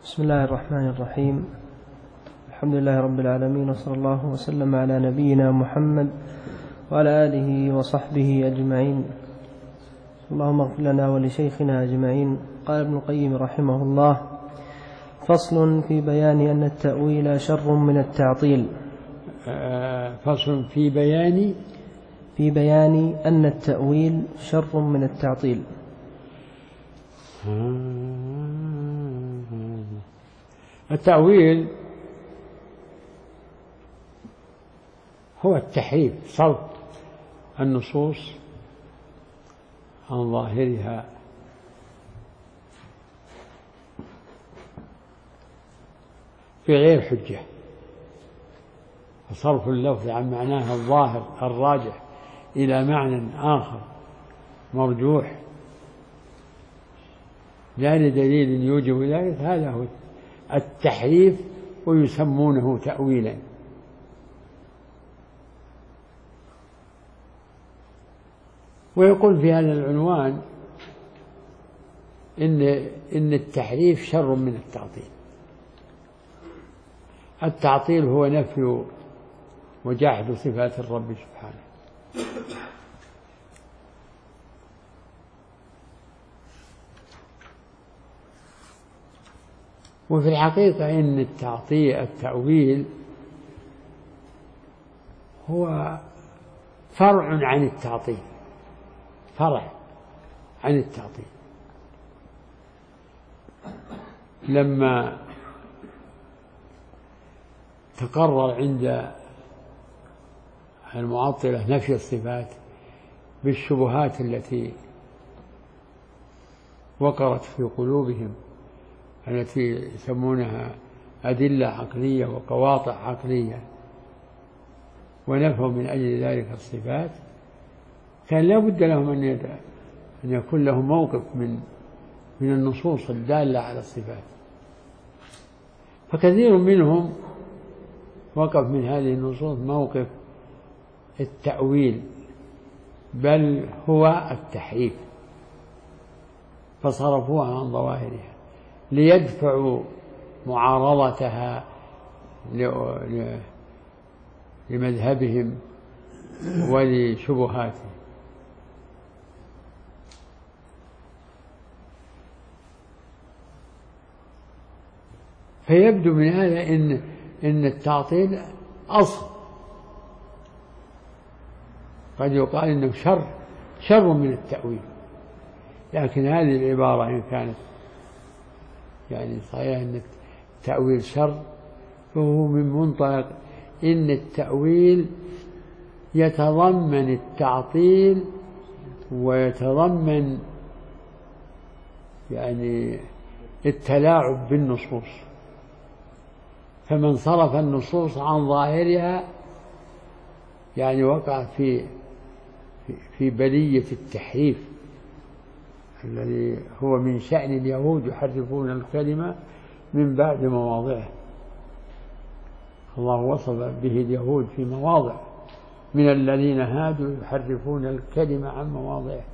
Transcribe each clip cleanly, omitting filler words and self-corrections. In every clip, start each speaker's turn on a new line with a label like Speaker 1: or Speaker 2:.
Speaker 1: بسم الله الرحمن الرحيم. الحمد لله رب العالمين، وصلى الله وسلم على نبينا محمد وعلى آله وصحبه أجمعين. اللهم اغفر لنا ولشيخنا أجمعين. قال ابن القيم رحمه الله: فصل في بيان أن التأويل شر من التعطيل.
Speaker 2: فصل في
Speaker 1: بيان أن التأويل شر من التعطيل.
Speaker 2: التأويل هو التحريف، صرف النصوص عن ظاهرها بغير حجة، وصرف اللفظ عن معناه الظاهر الراجح إلى معنى آخر مرجوح لا لدليل يوجب ذلك، هذا هو التحريف، ويسمونه تأويلا. ويقول في هذا العنوان إن التحريف شر من التعطيل. التعطيل هو نفي وجحد صفات الرب سبحانه، وفي الحقيقة إن التأويل هو فرع عن التعطيل، فرع عن التعطيل. لما تقرر عند المعطلة نفي الصفات بالشبهات التي وقرت في قلوبهم، التي يسمونها أدلة عقلية وقواطع عقلية، ونفوا من أجل ذلك الصفات، كان لا بد لهم أن يكون لهم موقف من النصوص الدالة على الصفات. فكثير منهم وقف من هذه النصوص موقف التأويل، بل هو التحريف، فصرفوها عن ظواهرها ليدفعوا معارضتها لمذهبهم ولشبهاتهم. فيبدو من هذا إن التعطيل أصل، قد يقال إنه شر من التأويل، لكن هذه العبارة إن كانت يعني صحيح أن التأويل شر، فهو من منطلق إن التأويل يتضمن التعطيل ويتضمن يعني التلاعب بالنصوص. فمن صرف النصوص عن ظاهرها يعني وقع في بلية التحريف الذي هو من شأن اليهود، يحرفون الكلمة من بعد مواضعه. الله وصف به اليهود في مواضع: من الذين هادوا يحرفون الكلمة عن مواضعه.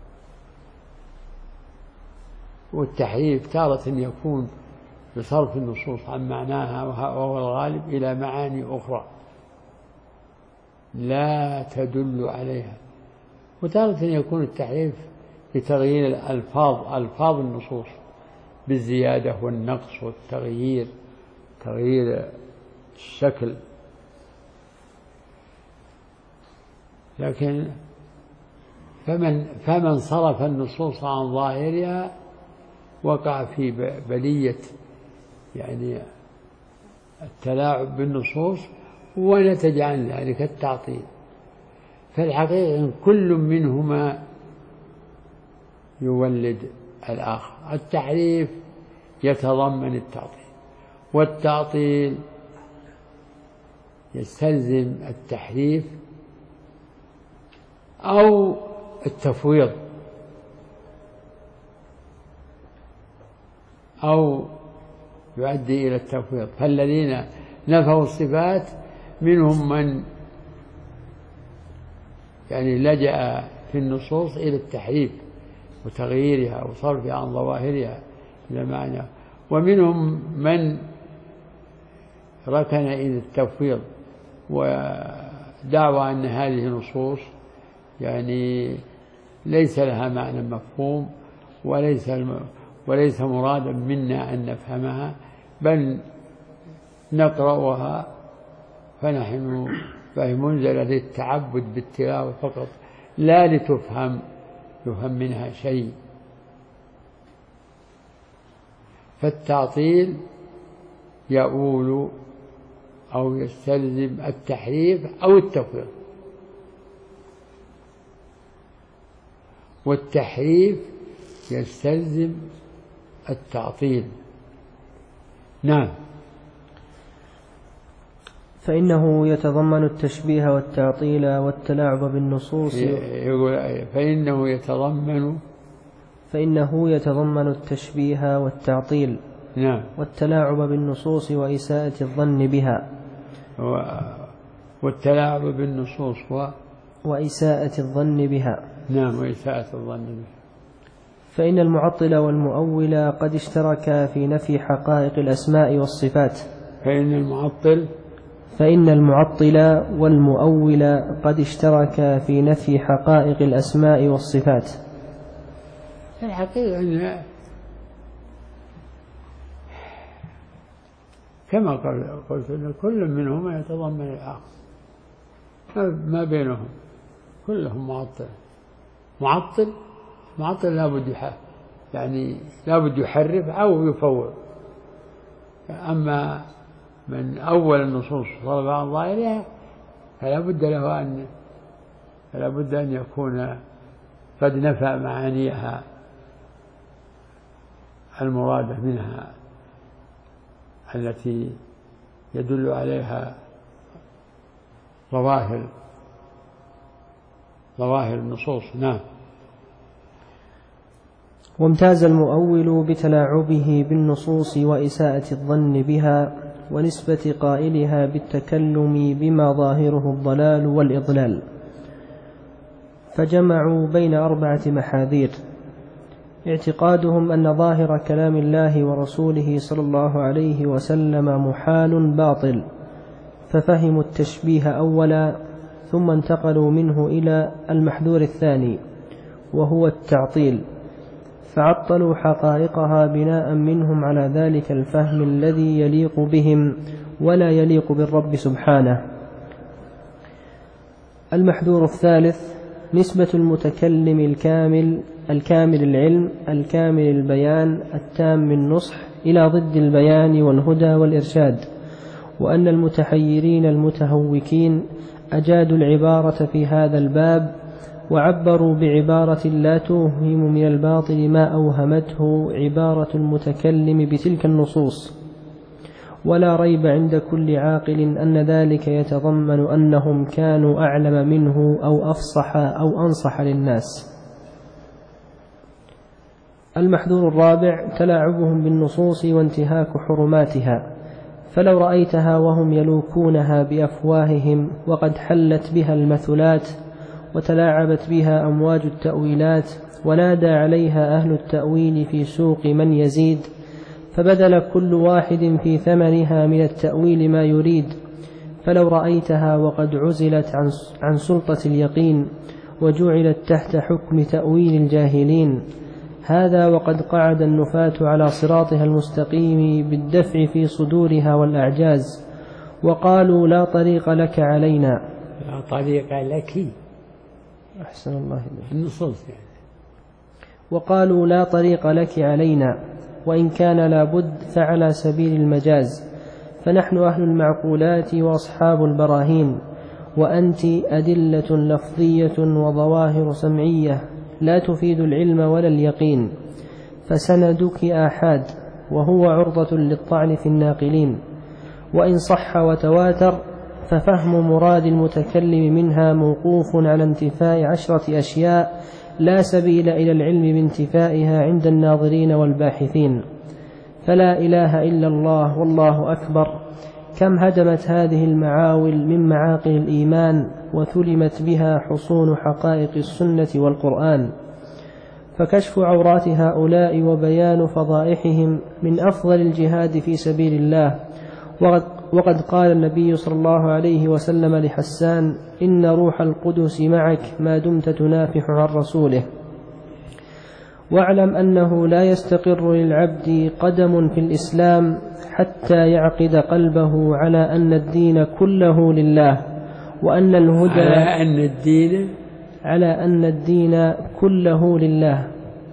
Speaker 2: والتحريف تارة يكون بصرف النصوص عن معناها، وهو الغالب، إلى معاني أخرى لا تدل عليها. وتارة يكون التحريف بتغيير ألفاظ النصوص بالزيادة والنقص والتغيير، تغيير الشكل. لكن فمن صرف النصوص عن ظاهرها وقع في بلية يعني التلاعب بالنصوص، ونتج عن ذلك التعطيل. فالحقيقة كل منهما يولد الآخر. التحريف يتضمن التعطيل، والتعطيل يستلزم التحريف أو التفويض أو يؤدي إلى التفويض. فالذين نفوا الصفات منهم من يعني لجأ في النصوص إلى التحريف وتغييرها وصرفها عن ظواهرها إلى معنى، ومنهم من ركن إلى التفويض ودعوى أن هذه نصوص يعني ليس لها معنى مفهوم وليس مرادا منا أن نفهمها، بل نقرأها فنحن فهي منزلة للتعبد بالتلاوة فقط لا لتفهم منها شيء. فالتعطيل يؤول أو يستلزم التحريف أو التفويض، والتحريف يستلزم التعطيل. نعم.
Speaker 1: فإنه يتضمن التشبيه والتعطيل والتلاعب بالنصوص.
Speaker 2: يقول
Speaker 1: فإنه يتضمن التشبيه والتعطيل.
Speaker 2: نعم.
Speaker 1: والتلاعب بالنصوص وإساءة الظن بها.
Speaker 2: والتلاعب بالنصوص
Speaker 1: وإساءة الظن بها.
Speaker 2: نعم، وإساءة الظن بها.
Speaker 1: فإن المعطل والمؤول قد اشتركا في نفي حقائق الأسماء والصفات. فإن المعطل والمؤول قد اشتركا في نفي حقائق الأسماء والصفات.
Speaker 2: الحقيقة أن كما قلت أن كل منهما يتضمن الآخر، ما بينهم كلهم معطل لابد يحرف أو يفوض. أما من أول النصوص صلب عن ظاهرها فلا بد أن يكون قد نفى معانيها المرادة منها التي يدل عليها ظواهر النصوص. نعم.
Speaker 1: وامتاز المؤول بتلاعبه بالنصوص وإساءة الظن بها ونسبة قائلها بالتكلم بما ظاهره الضلال والإضلال، فجمعوا بين 4 محاذير: اعتقادهم أن ظاهر كلام الله ورسوله صلى الله عليه وسلم محال باطل، ففهموا التشبيه أولا، ثم انتقلوا منه إلى المحذور الثاني وهو التعطيل، فعطلوا حقائقها بناء منهم على ذلك الفهم الذي يليق بهم ولا يليق بالرب سبحانه. المحذور الثالث: نسبة المتكلم الكامل العلم الكامل البيان التام النصح إلى ضد البيان والهدى والإرشاد، وأن المتحيرين المتهوكين أجادوا العبارة في هذا الباب وعبروا بعبارة لا توهم من الباطل ما أوهمته عبارة المتكلم بتلك النصوص، ولا ريب عند كل عاقل أن ذلك يتضمن أنهم كانوا أعلم منه أو أفصح أو أنصح للناس. المحذور الرابع: تلاعبهم بالنصوص وانتهاك حرماتها، فلو رأيتها وهم يلوكونها بأفواههم وقد حلت بها المثلات وتلاعبت بها أمواج التأويلات ونادى عليها أهل التأويل في سوق من يزيد، فبذل كل واحد في ثمنها من التأويل ما يريد، فلو رأيتها وقد عزلت عن سلطة اليقين وجعلت تحت حكم تأويل الجاهلين، هذا وقد قعد النفاة على صراطها المستقيم بالدفع في صدورها والأعجاز، وقالوا لا طريق لك علينا.
Speaker 2: لا طريق لك.
Speaker 1: أحسن الله إليك.
Speaker 2: النصوص يعني.
Speaker 1: وقالوا لا طريق لك علينا، وإن كان لابد فعلى سبيل المجاز، فنحن أهل المعقولات وأصحاب البراهين، وأنت أدلة لفظية وظواهر سمعية لا تفيد العلم ولا اليقين، فسندك آحاد وهو عرضة للطعن في الناقلين، وإن صح وتواتر ففهم مراد المتكلم منها موقوف على انتفاء 10 أشياء لا سبيل إلى العلم بانتفائها عند الناظرين والباحثين. فلا إله إلا الله والله أكبر، كم هدمت هذه المعاول من معاقل الإيمان وثلمت بها حصون حقائق السنة والقرآن. فكشف عورات هؤلاء وبيان فضائحهم من أفضل الجهاد في سبيل الله. وقد قال النبي صلى الله عليه وسلم لحسان: إن روح القدس معك ما دمت تنافح عن رسوله. واعلم أنه لا يستقر للعبد قدم في الإسلام حتى يعقد قلبه على أن الدين كله لله، وأن الهدى على أن الدين كله لله.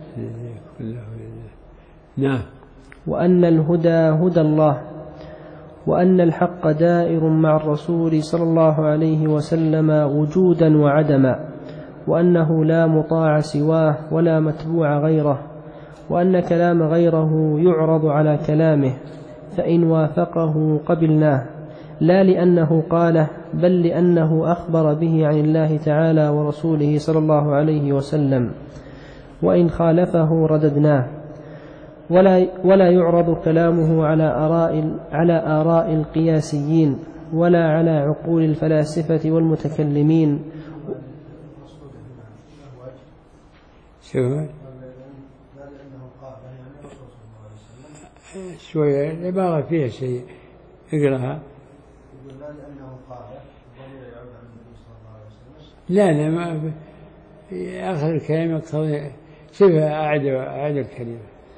Speaker 2: نعم.
Speaker 1: وأن الهدى هدى الله، وأن الحق دائر مع الرسول صلى الله عليه وسلم وجودا وعدما، وأنه لا مطاع سواه ولا متبوع غيره، وأن كلام غيره يعرض على كلامه، فإن وافقه قبلناه، لا لأنه قاله بل لأنه أخبر به عن الله تعالى ورسوله صلى الله عليه وسلم، وإن خالفه رددناه. ولا يعرض كلامه على آراء القياسيين ولا على عقول الفلاسفة والمتكلمين.
Speaker 2: شوية العبارة فيها شيء، اقرأها. لا ما آخر الكلمة شوفها، أعد الكلمة،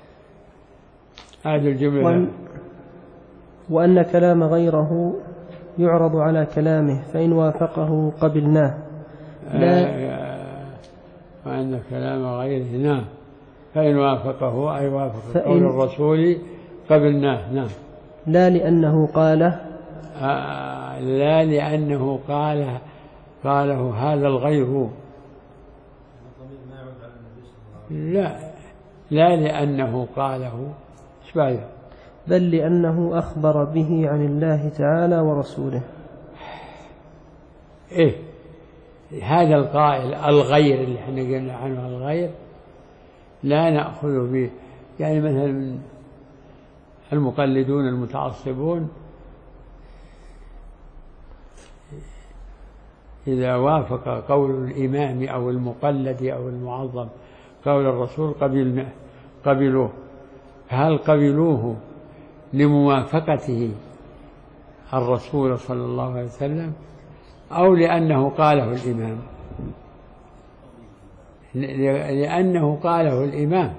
Speaker 2: أعد الجملة.
Speaker 1: وأن كلام غيره يعرض على كلامه، فإن وافقه قبلناه.
Speaker 2: وأن كلام غيره، نعم، فإن وافقه أي وافق قول الرسول قبلناه. نعم.
Speaker 1: لا لأنه قاله
Speaker 2: لا لأنه قاله هذا الغير، لا لأنه قاله شبايا،
Speaker 1: بل لأنه أخبر به عن الله تعالى ورسوله.
Speaker 2: إيه هذا القائل الغير اللي احنا قلنا عنه الغير لا نأخذ به، يعني مثلا المقلدون المتعصبون إذا وافق قول الإمام أو المقلد أو المعظم قول الرسول قبلوه. هل قبلوه لموافقته الرسول صلى الله عليه وسلم أو لأنه قاله الإمام؟ لأنه قاله الإمام،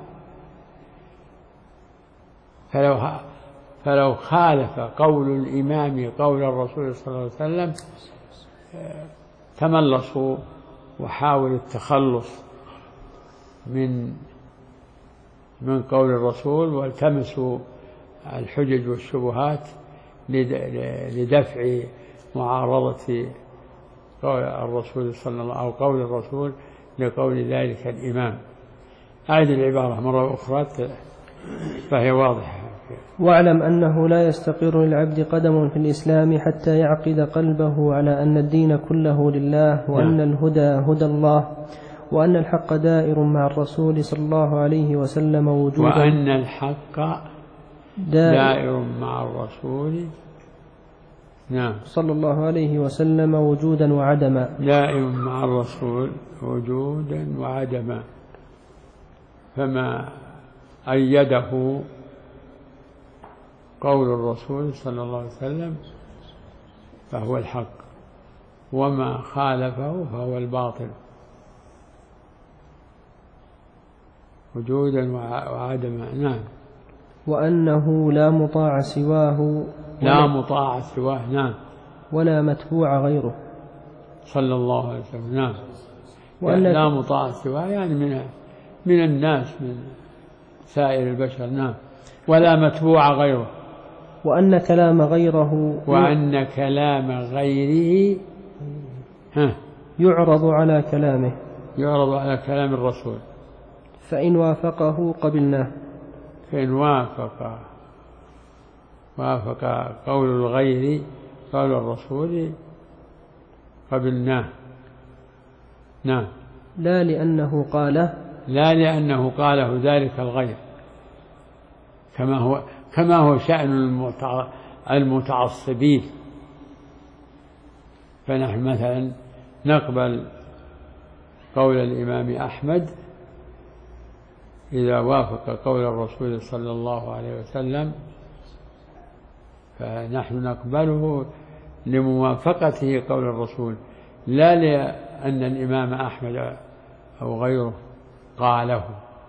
Speaker 2: فلو خالف قول الإمام قول الرسول صلى الله عليه وسلم تملصوا وحاولوا التخلص من قول الرسول، والتمسوا الحجج والشبهات لدفع معارضة قول الرسول صلى الله عليه وسلم أو قول الرسول لقول ذلك الإمام. أعد العبارة مرة أخرى فهي واضحة.
Speaker 1: واعلم أنه لا يستقر للعبد قدم في الإسلام حتى يعقد قلبه على أن الدين كله لله، وأن الهدى هدى الله، وأن الحق دائر مع الرسول صلى الله عليه وسلم وجودا،
Speaker 2: وأن الحق دائر مع الرسول، نعم،
Speaker 1: صلى الله عليه وسلم وجودا وعدما،
Speaker 2: دائر مع الرسول وجودا وعدما. فما أيده قول الرسول صلى الله عليه وسلم فهو الحق، وما خالفه فهو الباطل، وجودا وعدما. نعم.
Speaker 1: وأنه لا مطاع سواه،
Speaker 2: نعم،
Speaker 1: ولا متبوع غيره
Speaker 2: صلى الله عليه وسلم. نعم. لا مطاع سواه يعني من الناس، من سائر البشر. نعم. ولا متبوع غيره،
Speaker 1: وأن كلام غيره يعرض على كلام
Speaker 2: الرسول،
Speaker 1: فإن وافقه قبلناه،
Speaker 2: فإن وافق قول الغير قول الرسول قبلناه. نعم.
Speaker 1: لا لأنه قاله
Speaker 2: ذلك الغير، كما هو شأن المتعصبين. فنحن مثلا نقبل قول الإمام أحمد إذا وافق قول الرسول صلى الله عليه وسلم فنحن نقبله لموافقته قول الرسول، لا لأن الإمام أحمد أو غيره قاله.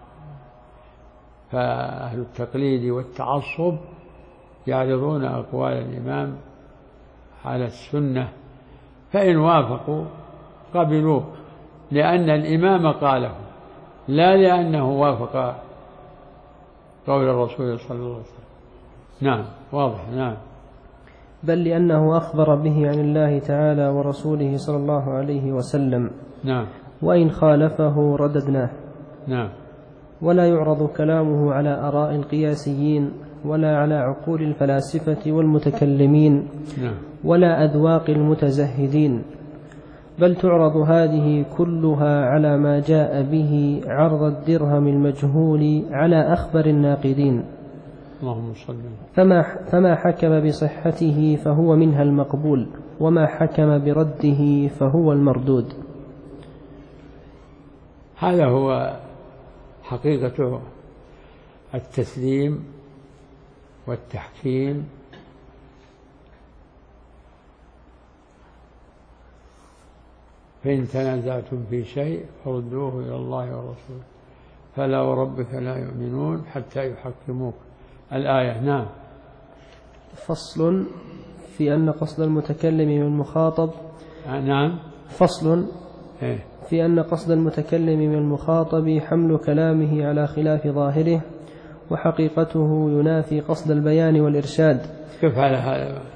Speaker 2: فأهل التقليد والتعصب يعرضون أقوال الإمام على السنة، فإن وافقوا قبلوه لأن الإمام قاله، لا لأنه وافق قول الرسول صلى الله عليه وسلم. نعم، واضح. نعم.
Speaker 1: بل لأنه أخبر به عن الله تعالى ورسوله صلى الله عليه وسلم.
Speaker 2: نعم.
Speaker 1: وإن خالفه رددناه.
Speaker 2: نعم.
Speaker 1: ولا يعرض كلامه على آراء القياسيين ولا على عقول الفلاسفة والمتكلمين.
Speaker 2: نعم.
Speaker 1: ولا أذواق المتزهدين، بل تعرض هذه كلها على ما جاء به عرض الدرهم المجهول على أخبر الناقدين.
Speaker 2: اللهم صل.
Speaker 1: فما حكم بصحته فهو منها المقبول، وما حكم برده فهو المردود.
Speaker 2: هذا هو حقيقة التسليم والتحكيم. فإن تنازعتم في شيء فردوه إلى الله والرسول فلا وربك لا يؤمنون حتى يحكموك. الآية. نعم.
Speaker 1: فصل في أن قصد المتكلم من المخاطب.
Speaker 2: نعم.
Speaker 1: فصل في أن قصد المتكلم من المخاطب حمل كلامه على خلاف ظاهره، وحقيقته ينافي قصد البيان والإرشاد.
Speaker 2: كيف هذا؟